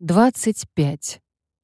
25.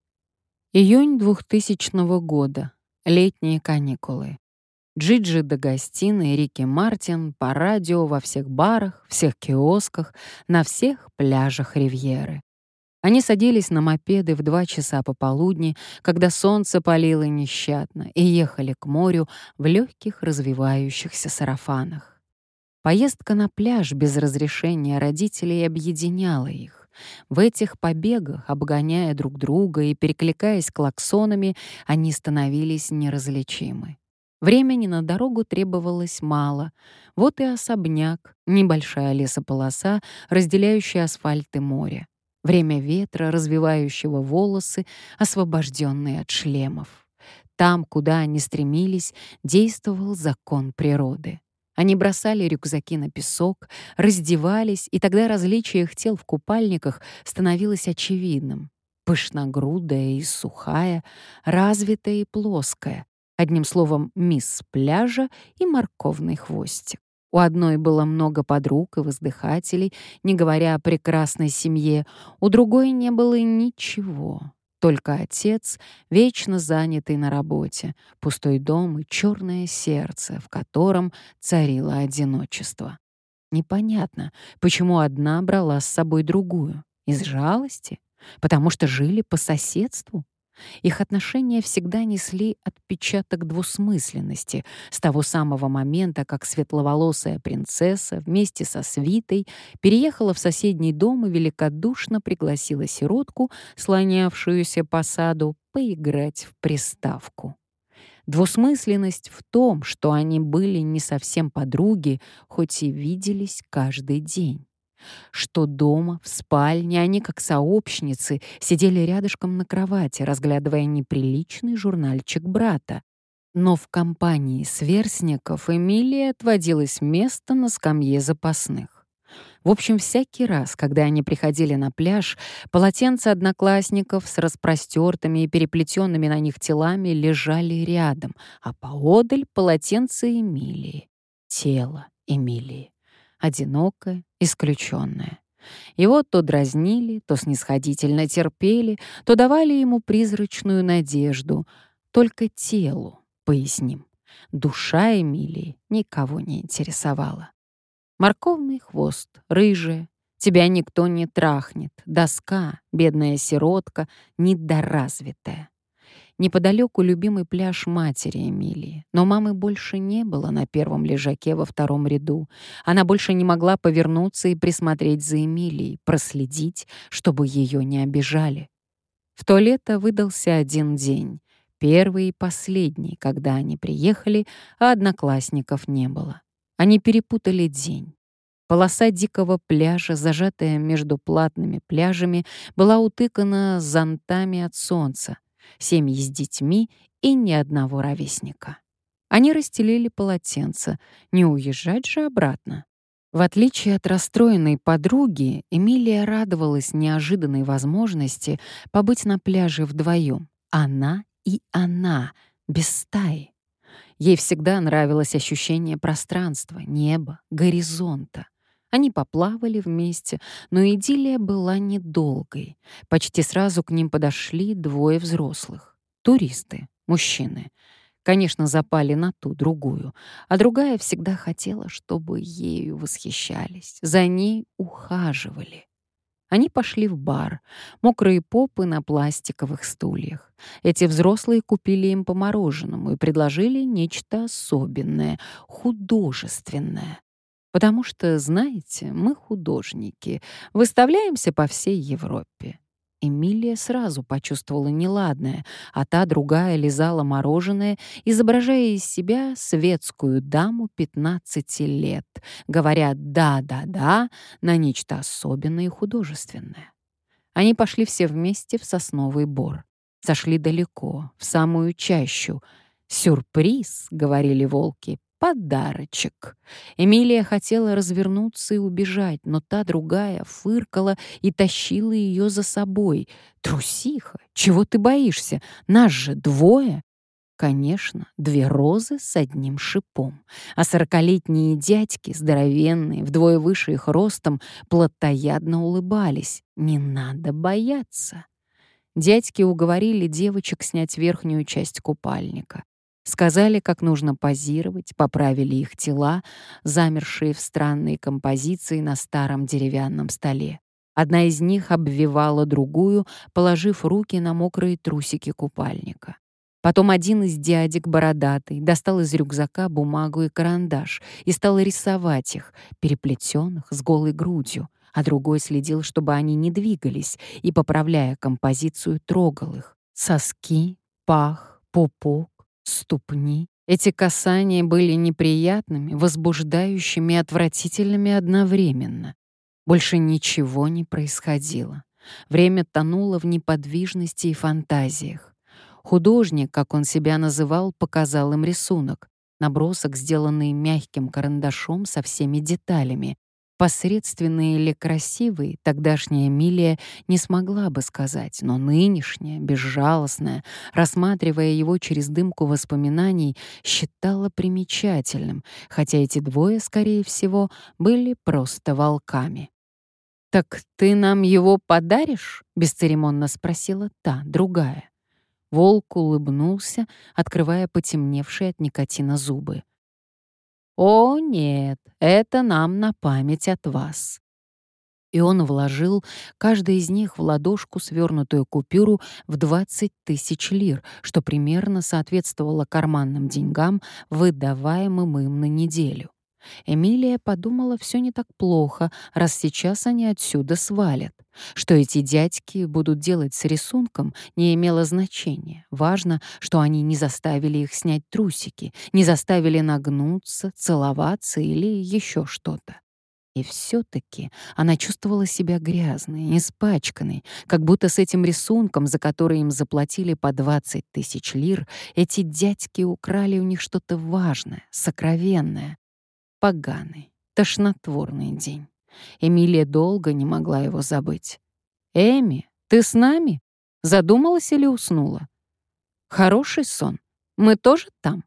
Июнь 2000 года. Летние каникулы. Джиджи до гостиной, Рики Мартин по радио во всех барах, всех киосках, на всех пляжах Ривьеры. Они садились на мопеды в 2 часа пополудни, когда солнце палило нещадно, и ехали к морю в легких развивающихся сарафанах. Поездка на пляж без разрешения родителей объединяла их. В этих побегах, обгоняя друг друга и перекликаясь клаксонами, они становились неразличимы. Времени на дорогу требовалось мало. Вот и особняк, небольшая лесополоса, разделяющая асфальт и море. Время ветра, развивающего волосы, освобожденные от шлемов. Там, куда они стремились, действовал закон природы. Они бросали рюкзаки на песок, раздевались, и тогда различие их тел в купальниках становилось очевидным. Пышногрудая и сухая, развитая и плоская. Одним словом, мисс пляжа и морковный хвостик. У одной было много подруг и воздыхателей, не говоря о прекрасной семье, у другой не было ничего. Только отец, вечно занятый на работе, пустой дом и черное сердце, в котором царило одиночество. Непонятно, почему одна брала с собой другую. Из жалости? Потому что жили по соседству? Их отношения всегда несли отпечаток двусмысленности с того самого момента, как светловолосая принцесса вместе со свитой переехала в соседний дом и великодушно пригласила сиротку, слонявшуюся по саду, поиграть в приставку. Двусмысленность в том, что они были не совсем подруги, хоть и виделись каждый день. Что дома, в спальне, они, как сообщницы, сидели рядышком на кровати, разглядывая неприличный журнальчик брата. Но в компании сверстников Эмилии отводилось место на скамье запасных. В общем, всякий раз, когда они приходили на пляж, полотенца одноклассников с распростертыми и переплетенными на них телами лежали рядом, а поодаль полотенце Эмилии. Тело Эмилии. Одинокое, исключенное. Его то дразнили, то снисходительно терпели, то давали ему призрачную надежду. Только телу, поясним. Душа Эмилии никого не интересовала. Морковный хвост, рыжая, тебя никто не трахнет, доска, бедная сиротка, недоразвитая. Неподалеку любимый пляж матери Эмилии. Но мамы больше не было на первом лежаке во 2-м ряду. Она больше не могла повернуться и присмотреть за Эмилией, проследить, чтобы ее не обижали. В то лето выдался один день, первый и последний, когда они приехали, а одноклассников не было. Они перепутали день. Полоса дикого пляжа, зажатая между платными пляжами, была утыкана зонтами от солнца. Семьи с детьми и ни одного ровесника. Они расстелили полотенца, не уезжать же обратно. В отличие от расстроенной подруги, Эмилия радовалась неожиданной возможности побыть на пляже вдвоем. Она и она, без стаи. Ей всегда нравилось ощущение пространства, неба, горизонта. Они поплавали вместе, но идиллия была недолгой. Почти сразу к ним подошли 2 взрослых. Туристы, мужчины. Конечно, запали на ту, другую. А другая всегда хотела, чтобы ею восхищались, за ней ухаживали. Они пошли в бар, мокрые попы на пластиковых стульях. Эти взрослые купили им по мороженому и предложили нечто особенное, художественное. Потому что, знаете, мы художники, выставляемся по всей Европе. Эмилия сразу почувствовала неладное, а та другая лизала мороженое, изображая из себя светскую даму 15 лет, говоря «да-да-да» на нечто особенное и художественное. Они пошли все вместе в сосновый бор. Сошли далеко, в самую чащу. «Сюрприз», — говорили волки, — «подарочек». Эмилия хотела развернуться и убежать, но та другая фыркала и тащила ее за собой. «Трусиха, чего ты боишься? Нас же 2!» Конечно, 2 розы с одним шипом. А 40-летние дядьки, здоровенные, вдвое выше их ростом, плотоядно улыбались. Не надо бояться. Дядьки уговорили девочек снять верхнюю часть купальника. Сказали, как нужно позировать, поправили их тела, замершие в странной композиции на старом деревянном столе. Одна из них обвивала другую, положив руки на мокрые трусики купальника. Потом один из дядек, бородатый, достал из рюкзака бумагу и карандаш и стал рисовать их, переплетенных, с голой грудью, а другой следил, чтобы они не двигались, и, поправляя композицию, трогал их. Соски, пах, пупок, ступни. Эти касания были неприятными, возбуждающими и отвратительными одновременно. Больше ничего не происходило. Время тонуло в неподвижности и фантазиях. Художник, как он себя называл, показал им рисунок. Набросок, сделанный мягким карандашом со всеми деталями. Посредственный или красивый, тогдашняя Эмилия не смогла бы сказать, но нынешняя, безжалостная, рассматривая его через дымку воспоминаний, считала примечательным, хотя эти двое, скорее всего, были просто волками. «Так ты нам его подаришь?» — бесцеремонно спросила та, другая. Волк улыбнулся, открывая потемневшие от никотина зубы. «О, нет, это нам на память от вас». И он вложил каждый из них в ладошку свернутую купюру в 20 тысяч лир, что примерно соответствовало карманным деньгам, выдаваемым им на неделю. Эмилия подумала, все не так плохо, раз сейчас они отсюда свалят. Что эти дядьки будут делать с рисунком, не имело значения. Важно, что они не заставили их снять трусики, не заставили нагнуться, целоваться или еще что-то. И все-таки она чувствовала себя грязной, испачканной, как будто с этим рисунком, за который им заплатили по 20 тысяч лир, эти дядьки украли у них что-то важное, сокровенное. Поганый, тошнотворный день. Эмилия долго не могла его забыть. «Эми, ты с нами? Задумалась или уснула? Хороший сон. Мы тоже там?»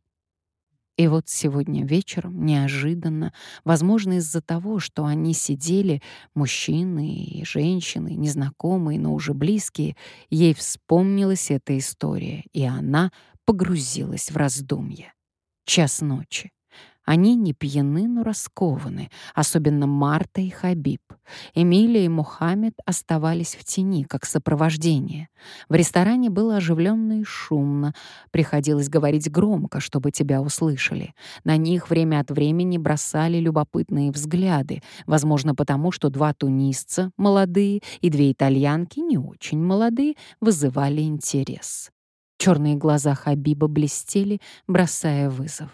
И вот сегодня вечером, неожиданно, возможно, из-за того, что они сидели, мужчины и женщины, незнакомые, но уже близкие, ей вспомнилась эта история, и она погрузилась в раздумья. 1:00 ночи. Они не пьяны, но раскованы, особенно Марта и Хабиб. Эмилия и Мухаммед оставались в тени, как сопровождение. В ресторане было оживленно и шумно. Приходилось говорить громко, чтобы тебя услышали. На них время от времени бросали любопытные взгляды, возможно, потому что 2 тунисца, молодые, и 2 итальянки, не очень молодые, вызывали интерес. Черные глаза Хабиба блестели, бросая вызов.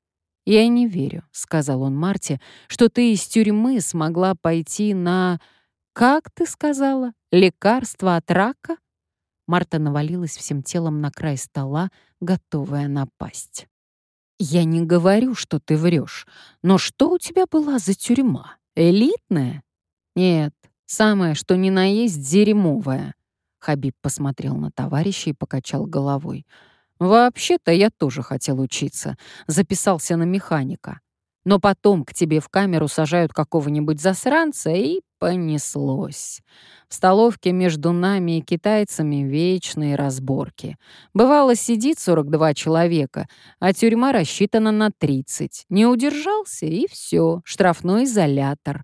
«Я не верю», — сказал он Марте, «что ты из тюрьмы смогла пойти на... Как ты сказала? Лекарство от рака?» Марта навалилась всем телом на край стола, готовая напасть. «Я не говорю, что ты врешь, но что у тебя была за тюрьма? Элитная?» «Нет, самое, что ни на есть, дерьмовая». Хабиб посмотрел на товарища и покачал головой. «Вообще-то я тоже хотел учиться. Записался на механика. Но потом к тебе в камеру сажают какого-нибудь засранца, и понеслось. В столовке между нами и китайцами вечные разборки. Бывало, сидит 42 человека, а тюрьма рассчитана на 30. Не удержался, и все, штрафной изолятор.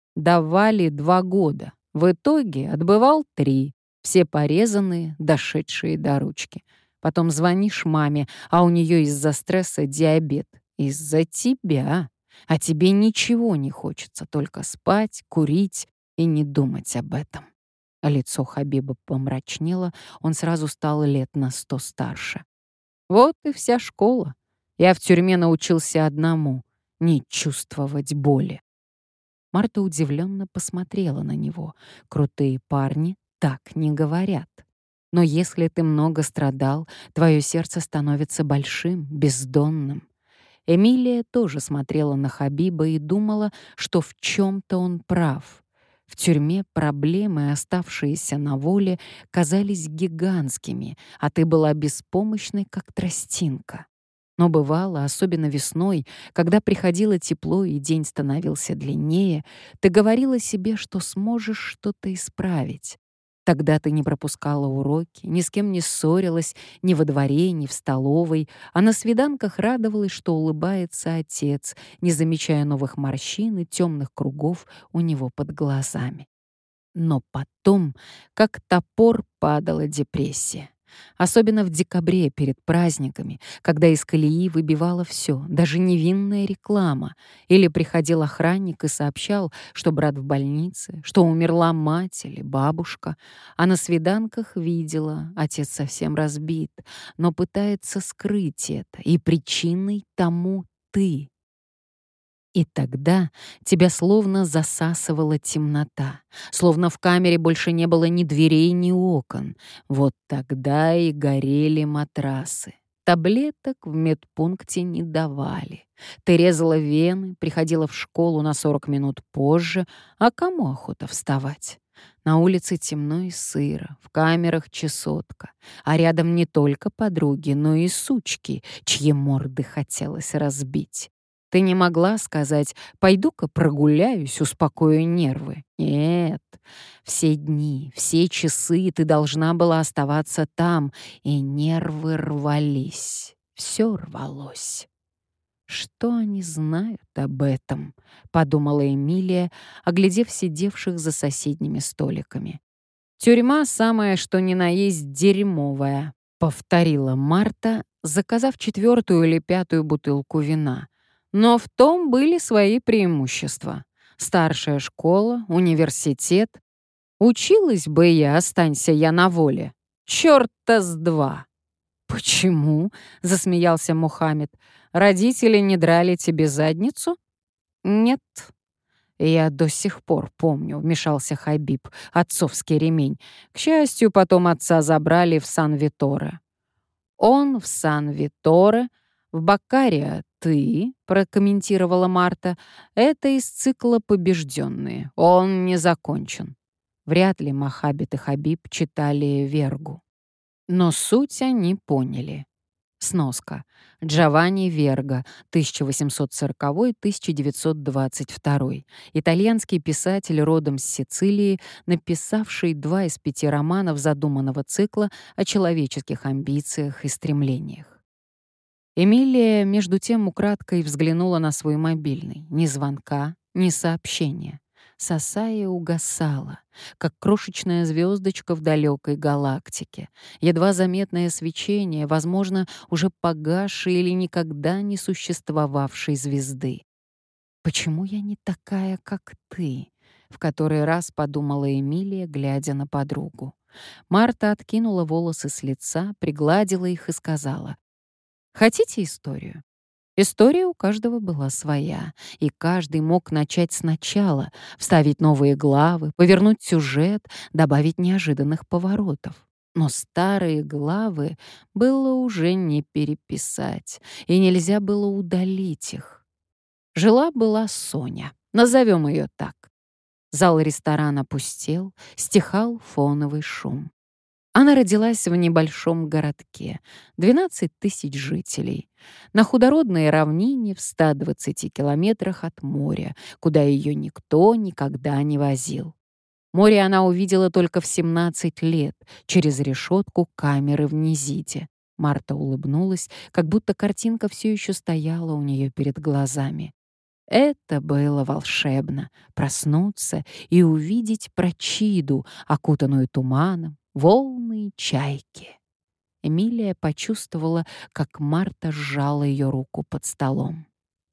Давали 2 года. В итоге отбывал 3. Все порезанные, дошедшие до ручки. Потом звонишь маме, а у нее из-за стресса диабет. Из-за тебя. А тебе ничего не хочется, только спать, курить и не думать об этом. А лицо Хабиба помрачнело, он сразу стал лет на 100 старше. Вот и вся школа. Я в тюрьме научился одному — не чувствовать боли. Марта удивленно посмотрела на него. Крутые парни так не говорят. Но если ты много страдал, твое сердце становится большим, бездонным. Эмилия тоже смотрела на Хабиба и думала, что в чем-то он прав. В тюрьме проблемы, оставшиеся на воле, казались гигантскими, а ты была беспомощной, как тростинка. Но бывало, особенно весной, когда приходило тепло и день становился длиннее, ты говорила себе, что сможешь что-то исправить. Тогда ты не пропускала уроки, ни с кем не ссорилась, ни во дворе, ни в столовой, а на свиданках радовалась, что улыбается отец, не замечая новых морщин и темных кругов у него под глазами. Но потом, как топор, падала депрессия. Особенно в декабре перед праздниками, когда из колеи выбивало все, даже невинная реклама. Или приходил охранник и сообщал, что брат в больнице, что умерла мать или бабушка. А на свиданках видела, отец совсем разбит, но пытается скрыть это, и причиной тому ты. И тогда тебя словно засасывала темнота, словно в камере больше не было ни дверей, ни окон. Вот тогда и горели матрасы. Таблеток в медпункте не давали. Ты резала вены, приходила в школу на 40 минут позже, а кому охота вставать? На улице темно и сыро, в камерах чесотка, а рядом не только подруги, но и сучки, чьи морды хотелось разбить. Ты не могла сказать «пойду-ка прогуляюсь, успокою нервы». Нет, все дни, все часы ты должна была оставаться там, и нервы рвались. Все рвалось. «Что они знают об этом?» — подумала Эмилия, оглядев сидевших за соседними столиками. «Тюрьма самая, что ни на есть дерьмовая», — повторила Марта, заказав 4-ю или 5-ю бутылку вина. Но в том были свои преимущества. Старшая школа, университет. Училась бы я, останься я на воле. Чёрта с два. «Почему?» — засмеялся Мухаммед. «Родители не драли тебе задницу?» «Нет». «Я до сих пор помню», — вмешался Хабиб, отцовский ремень. К счастью, потом отца забрали в Сан-Виторе. «Он в Сан-Виторе, в Баккариа ты», — прокомментировала Марта. «Это из цикла «Побежденные». Он не закончен». Вряд ли Мохаммед и Хабиб читали Вергу. Но суть они поняли. Сноска. Джованни Верга, 1840-1922. Итальянский писатель родом с Сицилии, написавший 2 из 5 романов задуманного цикла о человеческих амбициях и стремлениях. Эмилия, между тем, украдкой взглянула на свой мобильный. Ни звонка, ни сообщения. Сосая угасала, как крошечная звездочка в далекой галактике. Едва заметное свечение, возможно, уже погасшей или никогда не существовавшей звезды. «Почему я не такая, как ты?» — в который раз подумала Эмилия, глядя на подругу. Марта откинула волосы с лица, пригладила их и сказала: «Хотите историю?» История у каждого была своя, и каждый мог начать сначала, вставить новые главы, повернуть сюжет, добавить неожиданных поворотов. Но старые главы было уже не переписать, и нельзя было удалить их. Жила-была Соня, назовем ее так. Зал ресторана пустел, стихал фоновый шум. Она родилась в небольшом городке, 12 тысяч жителей, на худородной равнине в 120 километрах от моря, куда ее никто никогда не возил. Море она увидела только в 17 лет, через решетку камеры в Низиде. Марта улыбнулась, как будто картинка все еще стояла у нее перед глазами. Это было волшебно — проснуться и увидеть Прочиду, окутанную туманом, волны и чайки. Эмилия почувствовала, как Марта сжала ее руку под столом.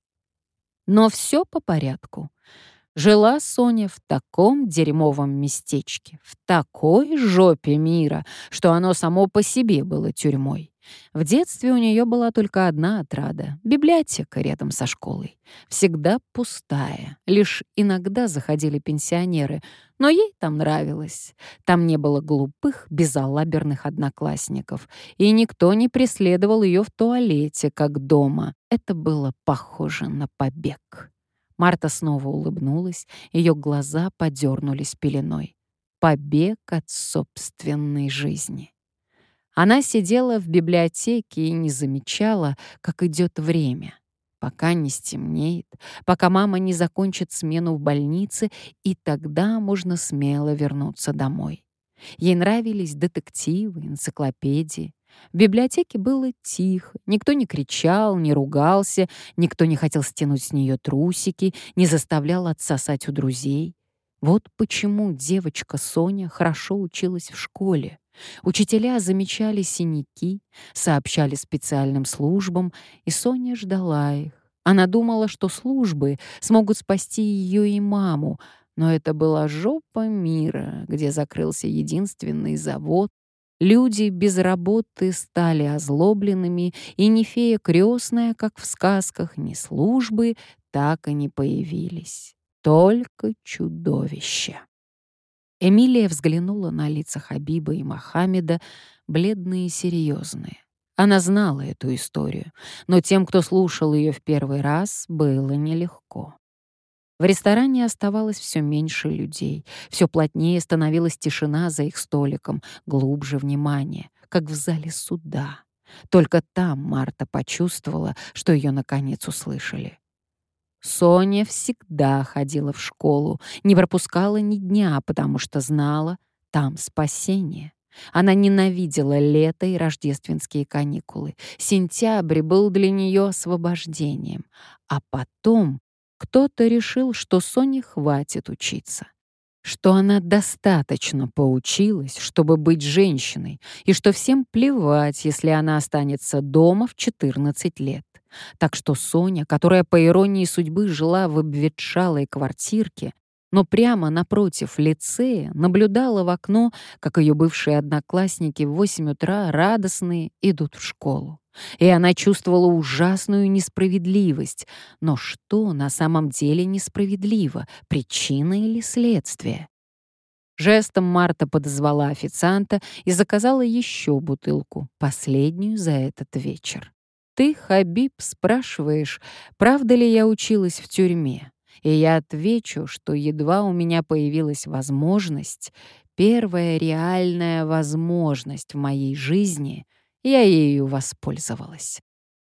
Но все по порядку. Жила Соня в таком дерьмовом местечке, в такой жопе мира, что оно само по себе было тюрьмой. В детстве у нее была только одна отрада — библиотека рядом со школой. Всегда пустая, лишь иногда заходили пенсионеры, но ей там нравилось. Там не было глупых, безалаберных одноклассников, и никто не преследовал ее в туалете, как дома. Это было похоже на побег. Марта снова улыбнулась, ее глаза подернулись пеленой. Побег от собственной жизни. Она сидела в библиотеке и не замечала, как идет время. Пока не стемнеет, пока мама не закончит смену в больнице, и тогда можно смело вернуться домой. Ей нравились детективы, энциклопедии. В библиотеке было тихо, никто не кричал, не ругался, никто не хотел стянуть с нее трусики, не заставлял отсосать у друзей. Вот почему девочка Соня хорошо училась в школе. Учителя замечали синяки, сообщали специальным службам, и Соня ждала их. Она думала, что службы смогут спасти ее и маму, но это была жопа мира, где закрылся единственный завод. Люди без работы стали озлобленными, и ни фея крестная, как в сказках, ни службы так и не появились. Только чудовища. Эмилия взглянула на лица Хабиба и Мохаммеда, бледные и серьезные. Она знала эту историю, но тем, кто слушал ее в первый раз, было нелегко. В ресторане оставалось все меньше людей, все плотнее становилась тишина за их столиком, глубже внимание, как в зале суда. Только там Марта почувствовала, что ее наконец услышали. Соня всегда ходила в школу, не пропускала ни дня, потому что знала, там спасение. Она ненавидела лето и рождественские каникулы. Сентябрь был для нее освобождением. А потом кто-то решил, что Соне хватит учиться, что она достаточно поучилась, чтобы быть женщиной, и что всем плевать, если она останется дома в 14 лет. Так что Соня, которая по иронии судьбы жила в обветшалой квартирке, но прямо напротив лицея, наблюдала в окно, как ее бывшие одноклассники в 8 утра радостные идут в школу. И она чувствовала ужасную несправедливость. Но что на самом деле несправедливо, причина или следствие? Жестом Марта подозвала официанта и заказала еще бутылку, последнюю за этот вечер. «Ты, Хабиб, спрашиваешь, правда ли я училась в тюрьме? И я отвечу, что едва у меня появилась возможность, первая реальная возможность в моей жизни, я ею воспользовалась».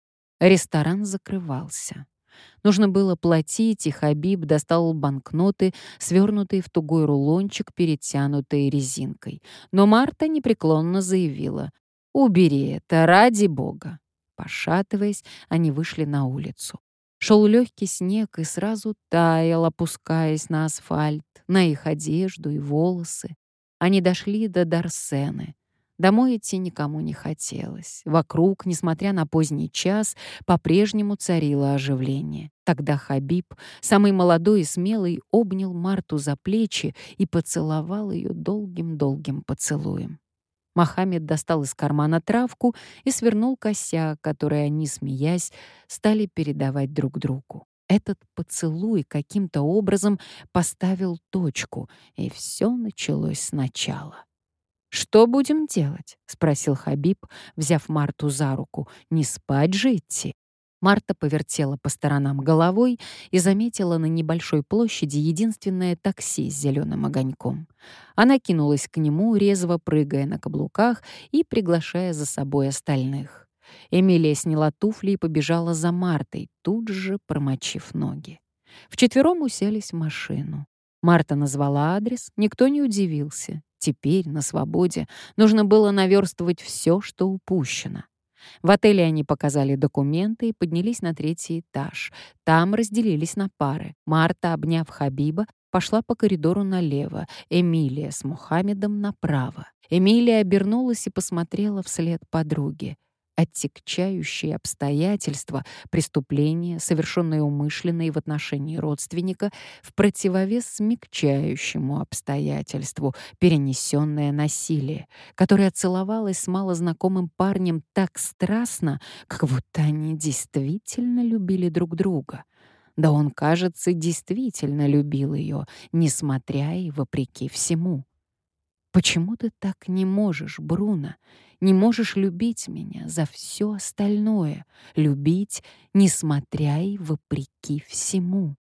Ресторан закрывался. Нужно было платить, и Хабиб достал банкноты, свернутые в тугой рулончик, перетянутые резинкой. Но Марта непреклонно заявила: «Убери это, ради бога». Пошатываясь, они вышли на улицу. Шел легкий снег и сразу таял, опускаясь на асфальт, на их одежду и волосы. Они дошли до Дарсены. Домой идти никому не хотелось. Вокруг, несмотря на поздний час, по-прежнему царило оживление. Тогда Хабиб, самый молодой и смелый, обнял Марту за плечи и поцеловал ее долгим-долгим поцелуем. Мохаммед достал из кармана травку и свернул косяк, который они, смеясь, стали передавать друг другу. Этот поцелуй каким-то образом поставил точку, и все началось сначала. «Что будем делать?» — спросил Хабиб, взяв Марту за руку. «Не спать же идти». Марта повертела по сторонам головой и заметила на небольшой площади единственное такси с зеленым огоньком. Она кинулась к нему, резво прыгая на каблуках и приглашая за собой остальных. Эмилия сняла туфли и побежала за Мартой, тут же промочив ноги. Вчетвером уселись в машину. Марта назвала адрес, никто не удивился. Теперь, на свободе, нужно было наверстывать все, что упущено. В отеле они показали документы и поднялись на 3-й этаж. Там разделились на пары. Марта, обняв Хабиба, пошла по коридору налево, Эмилия с Мохаммедом направо. Эмилия обернулась и посмотрела вслед подруге. Отягчающие обстоятельства преступления, совершенные умышленно и в отношении родственника, в противовес смягчающему обстоятельству перенесенное насилие, которое целовалось с малознакомым парнем так страстно, как будто они действительно любили друг друга. Да он, кажется, действительно любил ее, несмотря и вопреки всему. «Почему ты так не можешь, Бруно? Не можешь любить меня за все остальное, любить, несмотря и вопреки всему?»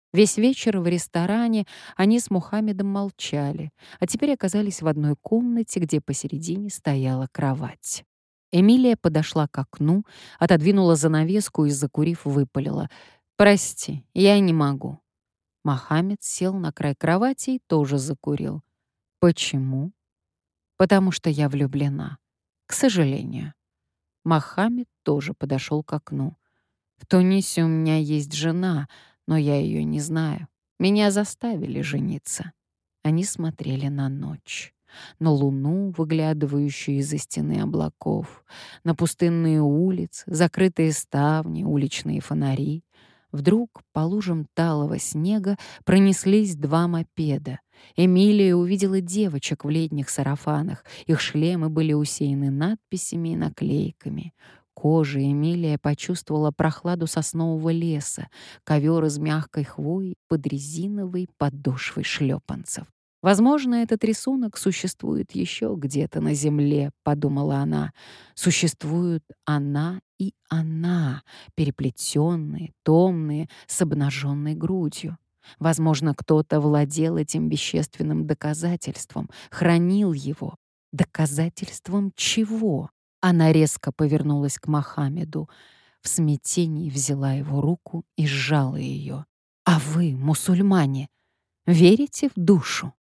Весь вечер в ресторане они с Мухаммедом молчали, а теперь оказались в одной комнате, где посередине стояла кровать. Эмилия подошла к окну, отодвинула занавеску и, закурив, выпалила: «Прости, я не могу». Мохаммед сел на край кровати и тоже закурил. «Почему?» «Потому что я влюблена. К сожалению». Мохаммед тоже подошел к окну. «В Тунисе у меня есть жена, но я ее не знаю. Меня заставили жениться». Они смотрели на ночь, на луну, выглядывающую из-за стены облаков, на пустынные улицы, закрытые ставни, уличные фонари. Вдруг по лужам талого снега пронеслись два мопеда. Эмилия увидела девочек в летних сарафанах. Их шлемы были усеяны надписями и наклейками. Кожей Эмилия почувствовала прохладу соснового леса, ковер из мягкой хвои под резиновой подошвой шлепанцев. «Возможно, этот рисунок существует еще где-то на земле», — подумала она. «Существуют она и она, переплетенные, томные, с обнаженной грудью. Возможно, кто-то владел этим вещественным доказательством, хранил его. Доказательством чего?» Она резко повернулась к Мохаммеду, в смятении взяла его руку и сжала ее. «А вы, мусульмане, верите в душу?»